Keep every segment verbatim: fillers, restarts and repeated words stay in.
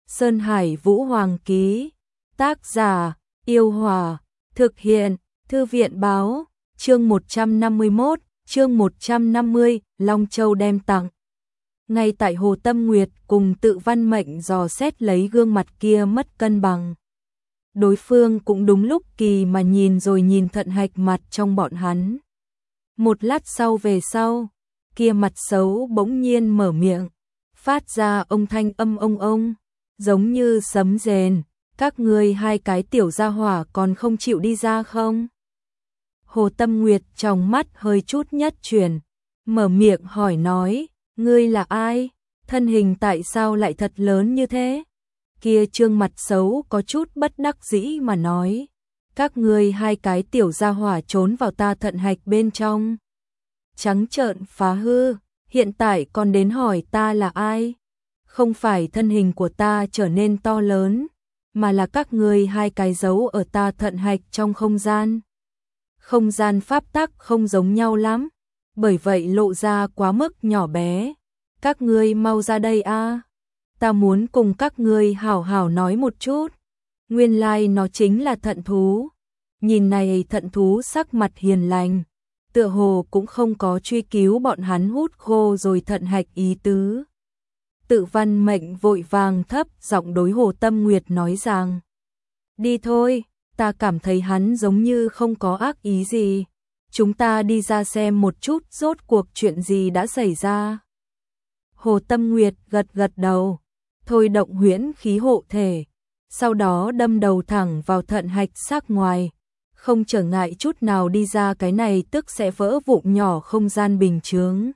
Sơn Hải Vũ Hoàng ký. Tác giả: Yêu Hòa. Thực hiện: Thư viện báo. Chương một trăm năm mươi mốt, chương một trăm năm mươi, Long Châu đem tặng. Ngay tại Hồ Tâm Nguyệt cùng Tự Văn Mệnh dò xét lấy gương mặt kia mất cân bằng. Đối phương cũng đúng lúc kỳ mà nhìn rồi nhìn Thận Hạch mặt trong bọn hắn. Một lát sau về sau, kia mặt xấu bỗng nhiên mở miệng, phát ra ông thanh âm ông ông, giống như sấm rền. Các ngươi hai cái tiểu gia hỏa còn không chịu đi ra không? Hồ Tâm Nguyệt trong mắt hơi chút nhất chuyển, mở miệng hỏi nói, ngươi là ai? Thân hình tại sao lại thật lớn như thế? Kia trương mặt xấu có chút bất đắc dĩ mà nói, các ngươi hai cái tiểu gia hỏa trốn vào ta Thận Hạch bên trong. Trắng trợn phá hư, hiện tại còn đến hỏi ta là ai? Không phải thân hình của ta trở nên to lớn, mà là các ngươi hai cái giấu ở ta Thận Hạch trong không gian. Không gian pháp tắc không giống nhau lắm, bởi vậy lộ ra quá mức nhỏ bé. Các ngươi mau ra đây a, ta muốn cùng các ngươi hảo hảo nói một chút. Nguyên lai like nó chính là thận thú. Nhìn này thận thú sắc mặt hiền lành, tựa hồ cũng không có truy cứu bọn hắn hút khô rồi Thận Hạch ý tứ. Tự Văn Mệnh vội vàng thấp giọng đối Hồ Tâm Nguyệt nói rằng, đi thôi, ta cảm thấy hắn giống như không có ác ý gì. Chúng ta đi ra xem một chút rốt cuộc chuyện gì đã xảy ra. Hồ Tâm Nguyệt gật gật đầu, thôi động huyễn khí hộ thể, sau đó đâm đầu thẳng vào Thận Hạch xác ngoài, không trở ngại chút nào đi ra cái này tức sẽ vỡ vụn nhỏ không gian bình chướng.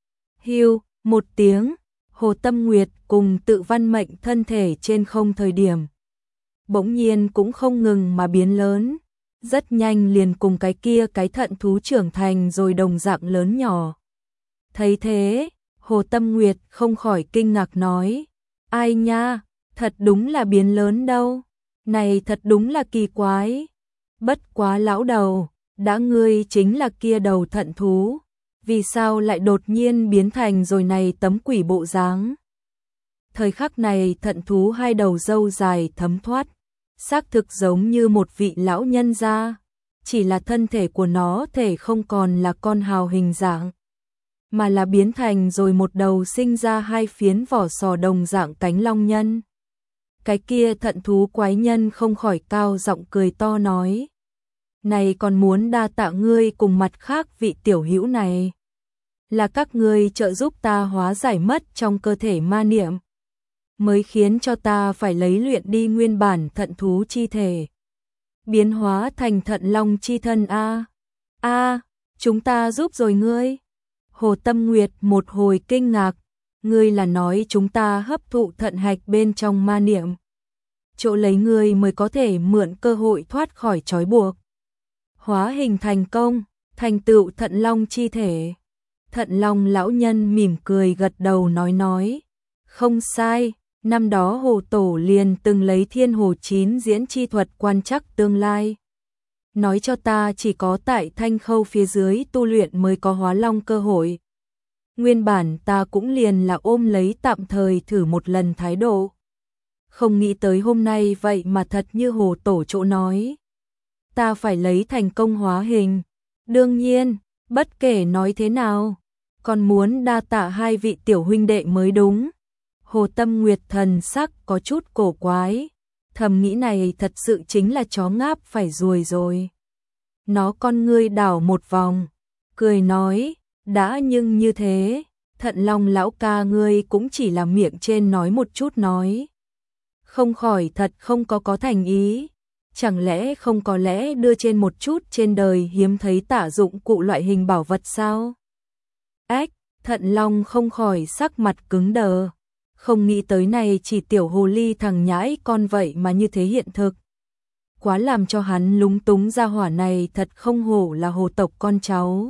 Hiu, một tiếng, Hồ Tâm Nguyệt cùng Tự Văn Mệnh thân thể trên không thời điểm bỗng nhiên cũng không ngừng mà biến lớn, rất nhanh liền cùng cái kia cái thận thú trưởng thành rồi đồng dạng lớn nhỏ. Thấy thế, Hồ Tâm Nguyệt không khỏi kinh ngạc nói, ai nha, thật đúng là biến lớn đâu, này thật đúng là kỳ quái. Bất quá lão đầu, đã ngươi chính là kia đầu thận thú, vì sao lại đột nhiên biến thành rồi này tấm quỷ bộ dáng? Thời khắc này thận thú hai đầu râu dài thấm thoát, xác thực giống như một vị lão nhân gia, chỉ là thân thể của nó thể không còn là con hào hình dạng, mà là biến thành rồi một đầu sinh ra hai phiến vỏ sò đồng dạng cánh long nhân. Cái kia thận thú quái nhân không khỏi cao giọng cười to nói, này còn muốn đa tạ ngươi cùng mặt khác vị tiểu hữu này, là các ngươi trợ giúp ta hóa giải mất trong cơ thể ma niệm, mới khiến cho ta phải lấy luyện đi nguyên bản thận thú chi thể, biến hóa thành thận long chi thân a. A, chúng ta giúp rồi ngươi. Hồ Tâm Nguyệt một hồi kinh ngạc, ngươi là nói chúng ta hấp thụ Thận Hạch bên trong ma niệm, chỗ lấy ngươi mới có thể mượn cơ hội thoát khỏi trói buộc, hóa hình thành công, thành tựu thận long chi thể. Thận long lão nhân mỉm cười gật đầu nói nói, không sai, năm đó Hồ Tổ liền từng lấy Thiên Hồ chín diễn chi thuật quan trắc tương lai, nói cho ta chỉ có tại Thanh Khâu phía dưới tu luyện mới có hóa long cơ hội. Nguyên bản ta cũng liền là ôm lấy tạm thời thử một lần thái độ, không nghĩ tới hôm nay vậy mà thật như Hồ Tổ chỗ nói, ta phải lấy thành công hóa hình. Đương nhiên, bất kể nói thế nào, còn muốn đa tạ hai vị tiểu huynh đệ mới đúng. Hồ Tâm Nguyệt thần sắc có chút cổ quái, thầm nghĩ này thật sự chính là chó ngáp phải ruồi rồi. Nó con ngươi đảo một vòng, cười nói, đã nhưng như thế, Thận Long lão ca ngươi cũng chỉ là miệng trên nói một chút nói, không khỏi thật không có có thành ý. Chẳng lẽ không có lẽ đưa trên một chút trên đời hiếm thấy tả dụng cụ loại hình bảo vật sao? Ách, Thận Long không khỏi sắc mặt cứng đờ, không nghĩ tới này chỉ tiểu hồ ly thằng nhãi con vậy mà như thế hiện thực. Quá làm cho hắn lúng túng, gia hỏa này thật không hổ là hồ tộc con cháu.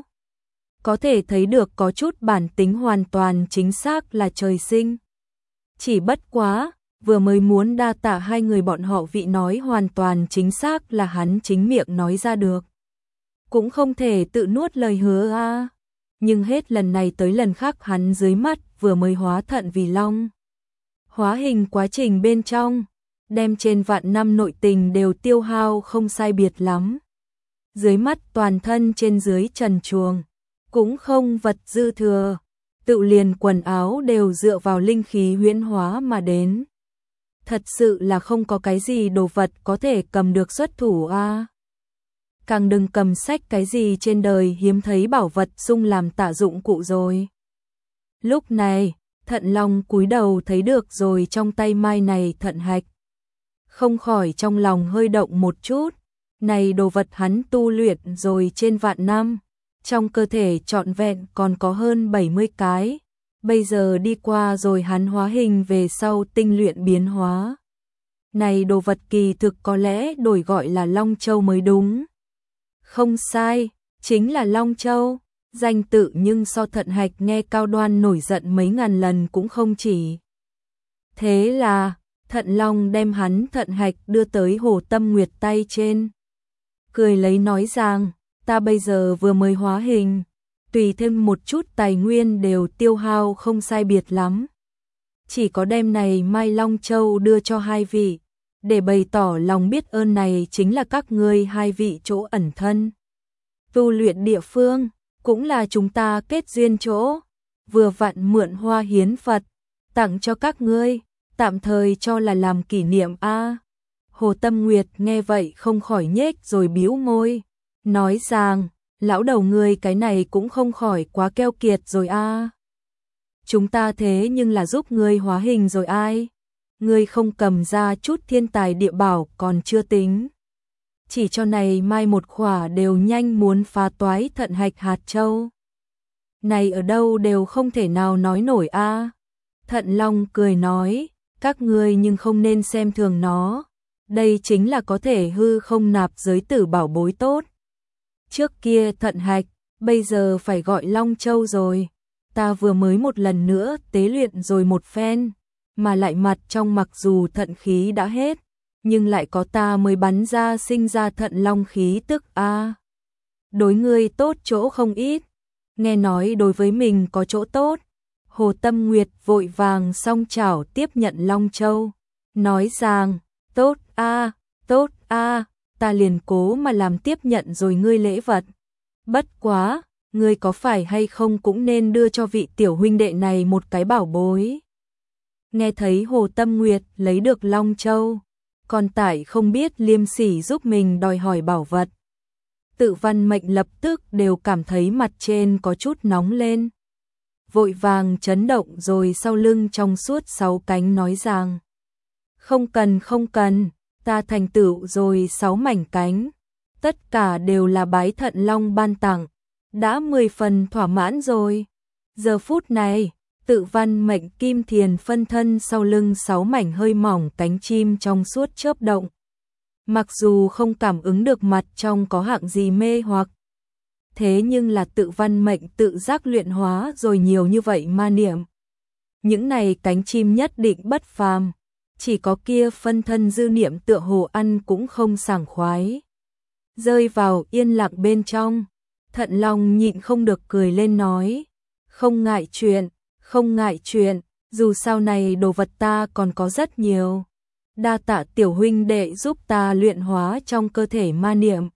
Có thể thấy được có chút bản tính hoàn toàn chính xác là trời sinh. Chỉ bất quá, vừa mới muốn đa tạ hai người bọn họ vị nói hoàn toàn chính xác là hắn chính miệng nói ra được. Cũng không thể tự nuốt lời hứa a. À. Nhưng hết lần này tới lần khác hắn dưới mắt vừa mới hóa thận vì long. Hóa hình quá trình bên trong, đem trên vạn năm nội tình đều tiêu hao không sai biệt lắm. Dưới mắt toàn thân trên dưới trần truồng, cũng không vật dư thừa, tự liền quần áo đều dựa vào linh khí huyễn hóa mà đến. Thật sự là không có cái gì đồ vật có thể cầm được xuất thủ a. À. Càng đừng cầm sách cái gì trên đời hiếm thấy bảo vật sung làm tạ dụng cụ rồi. Lúc này, Thận Long cúi đầu thấy được rồi trong tay mai này thận hạch. Không khỏi trong lòng hơi động một chút, này đồ vật hắn tu luyện rồi trên vạn năm, trong cơ thể trọn vẹn còn có hơn bảy mươi cái, bây giờ đi qua rồi hắn hóa hình về sau tinh luyện biến hóa. Này đồ vật kỳ thực có lẽ đổi gọi là Long Châu mới đúng. Không sai, chính là Long Châu, danh tự nhưng so thận hạch nghe cao đoan nổi giận mấy ngàn lần cũng không chỉ. Thế là, Thận Long đem hắn thận hạch đưa tới Hồ Tâm Nguyệt tay trên. Cười lấy nói rằng, ta bây giờ vừa mới hóa hình, tùy thêm một chút tài nguyên đều tiêu hao không sai biệt lắm. Chỉ có đem này Mai Long Châu đưa cho hai vị, để bày tỏ lòng biết ơn này chính là các ngươi hai vị chỗ ẩn thân. Tu luyện địa phương, cũng là chúng ta kết duyên chỗ, vừa vặn mượn hoa hiến Phật, tặng cho các ngươi, tạm thời cho là làm kỷ niệm a. Hồ Tâm Nguyệt nghe vậy không khỏi nhếch rồi bĩu môi, nói rằng, lão đầu ngươi cái này cũng không khỏi quá keo kiệt rồi a. Chúng ta thế nhưng là giúp ngươi hóa hình rồi ai? Ngươi không cầm ra chút thiên tài địa bảo còn chưa tính. Chỉ cho này mai một khỏa đều nhanh muốn phá toái thận hạch hạt châu. Này ở đâu đều không thể nào nói nổi a. Thận Long cười nói, các ngươi nhưng không nên xem thường nó. Đây chính là có thể hư không nạp giới tử bảo bối tốt. Trước kia thận hạch, bây giờ phải gọi Long Châu rồi. Ta vừa mới một lần nữa tế luyện rồi một phen, mà lại mặt trong mặc dù thận khí đã hết, nhưng lại có ta mới bắn ra sinh ra thận long khí tức a. Đối ngươi tốt chỗ không ít, nghe nói đối với mình có chỗ tốt. Hồ Tâm Nguyệt vội vàng song chảo tiếp nhận Long Châu, nói rằng, tốt a, tốt a, ta liền cố mà làm tiếp nhận rồi ngươi lễ vật. Bất quá, ngươi có phải hay không cũng nên đưa cho vị tiểu huynh đệ này một cái bảo bối. Nghe thấy Hồ Tâm Nguyệt lấy được Long Châu, còn tại không biết liêm sỉ giúp mình đòi hỏi bảo vật. Tự Văn Mệnh lập tức đều cảm thấy mặt trên có chút nóng lên. Vội vàng chấn động rồi sau lưng trong suốt sáu cánh nói rằng, không cần không cần, ta thành tựu rồi sáu mảnh cánh, tất cả đều là bái thận long ban tặng, đã mười phần thỏa mãn rồi. Giờ phút này, Tự Văn Mệnh kim thiền phân thân sau lưng sáu mảnh hơi mỏng cánh chim trong suốt chớp động. Mặc dù không cảm ứng được mặt trong có hạng gì mê hoặc, thế nhưng là Tự Văn Mệnh tự giác luyện hóa rồi nhiều như vậy ma niệm. Những này cánh chim nhất định bất phàm, chỉ có kia phân thân dư niệm tựa hồ ăn cũng không sảng khoái. Rơi vào yên lặng bên trong, Thận Long nhịn không được cười lên nói, không ngại chuyện, không ngại chuyện, dù sau này đồ vật ta còn có rất nhiều. Đa tạ tiểu huynh đệ giúp ta luyện hóa trong cơ thể ma niệm.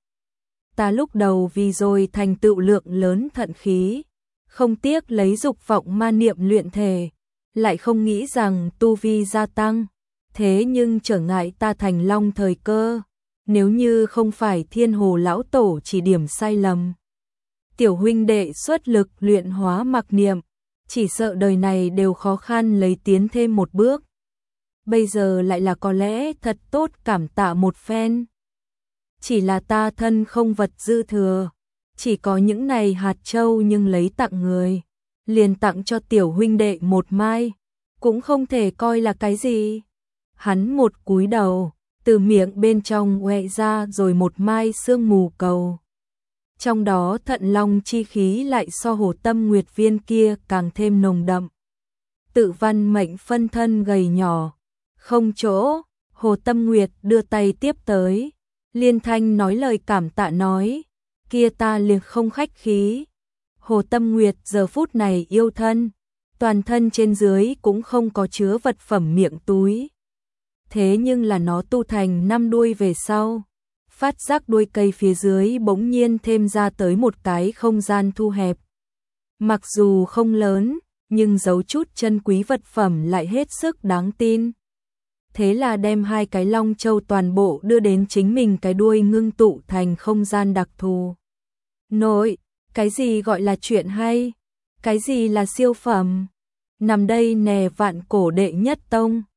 Ta lúc đầu vì rồi thành tựu lượng lớn thận khí, không tiếc lấy dục vọng ma niệm luyện thể, lại không nghĩ rằng tu vi gia tăng, thế nhưng trở ngại ta thành long thời cơ, nếu như không phải Thiên Hồ lão tổ chỉ điểm sai lầm. Tiểu huynh đệ xuất lực luyện hóa mặc niệm, chỉ sợ đời này đều khó khăn lấy tiến thêm một bước. Bây giờ lại là có lẽ thật tốt cảm tạ một phen. Chỉ là ta thân không vật dư thừa, chỉ có những này hạt châu nhưng lấy tặng người, liền tặng cho tiểu huynh đệ một mai, cũng không thể coi là cái gì. Hắn một cúi đầu, từ miệng bên trong oẹ ra rồi một mai sương mù cầu. Trong đó thận long chi khí lại so Hồ Tâm Nguyệt viên kia càng thêm nồng đậm. Tự Văn Mệnh phân thân gầy nhỏ, không chỗ, Hồ Tâm Nguyệt đưa tay tiếp tới, liên thanh nói lời cảm tạ nói, kia ta liệt không khách khí. Hồ Tâm Nguyệt giờ phút này yêu thân, toàn thân trên dưới cũng không có chứa vật phẩm miệng túi. Thế nhưng là nó tu thành năm đuôi về sau, phát giác đuôi cây phía dưới bỗng nhiên thêm ra tới một cái không gian thu hẹp. Mặc dù không lớn, nhưng giấu chút chân quý vật phẩm lại hết sức đáng tin. Thế là đem hai cái long châu toàn bộ đưa đến chính mình cái đuôi ngưng tụ thành không gian đặc thù. Nội, cái gì gọi là chuyện hay? Cái gì là siêu phẩm? Nằm đây nè vạn cổ đệ nhất tông.